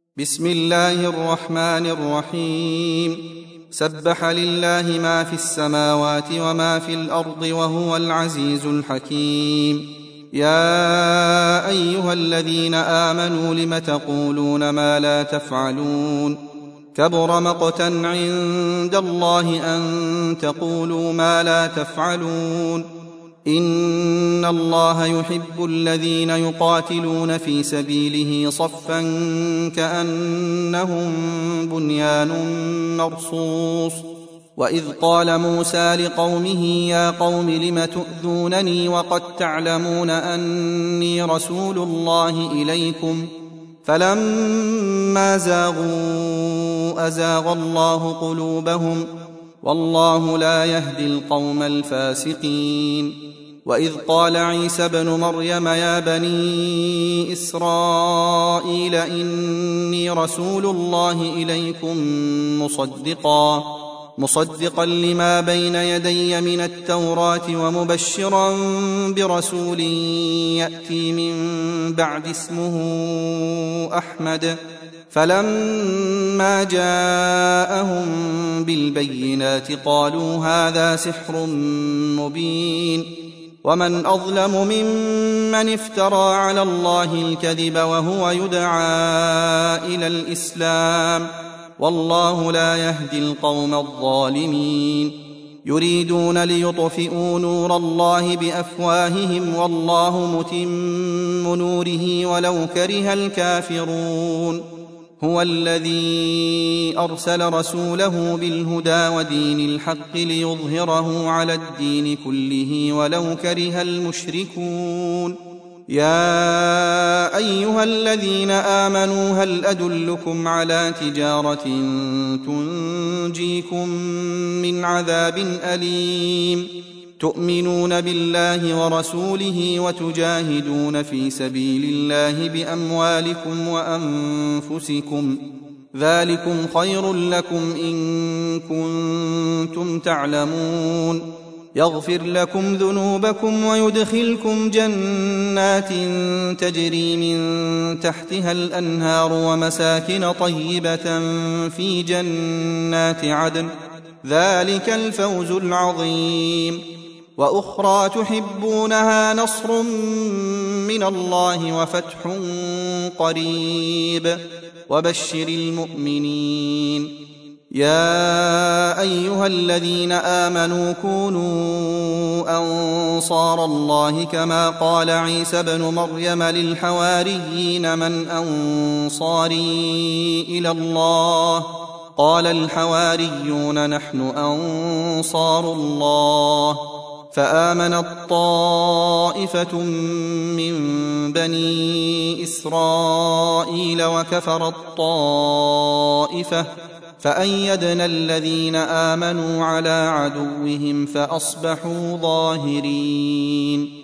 بسم الله الرحمن الرحيم. سبح لله ما في السماوات وما في الأرض وهو العزيز الحكيم. يا أيها الذين آمنوا لم تقولون ما لا تفعلون؟ كبر مقتا عند الله أن تقولوا ما لا تفعلون. إن الله يحب الذين يقاتلون في سبيله صفا كأنهم بنيان مرصوص. وإذ قال موسى لقومه يا قوم لم تؤذونني وقد تعلمون أني رسول الله إليكم فلما زاغوا أزاغ الله قلوبهم والله لا يهدي القوم الفاسقين. وإذ قال عيسى ابن مريم يا بني إسرائيل إني رسول الله إليكم مصدقا لما بين يدي من التوراة ومبشرا برسول يأتي من بعد اسمه أحمد. فلما جاءهم بالبينات قالوا هذا سحر مبين. ومن أظلم ممن افترى على الله الكذب وهو يدعى إلى الإسلام والله لا يهدي القوم الظالمين. يريدون ليطفئوا نور الله بأفواههم والله متم نوره ولو كره الكافرون. هو الذي أرسل رسوله بالهدى ودين الحق ليظهره على الدين كله ولو كره المشركون. يا أيها الذين آمنوا هل أدلكم على تجارة تنجيكم من عذاب أليم تؤمنون بالله ورسوله وتجاهدون في سبيل الله بأموالكم وأنفسكم ذلكم خير لكم إن كنتم تعلمون. يغفر لكم ذنوبكم ويدخلكم جنات تجري من تحتها الأنهار ومساكن طيبة في جنات عدن ذلك الفوز العظيم. وأخرى تحبونها نصر من الله وفتح قريب وبشر المؤمنين. يا أيها الذين آمنوا كونوا أنصار الله كما قال عيسى ابن مريم للحواريين من أنصاري إلى الله قال الحواريون نحن أنصار الله. فآمنت طائفة من بني إسرائيل وكفرت طائفة فأيدنا الذين آمنوا على عدوهم فأصبحوا ظاهرين.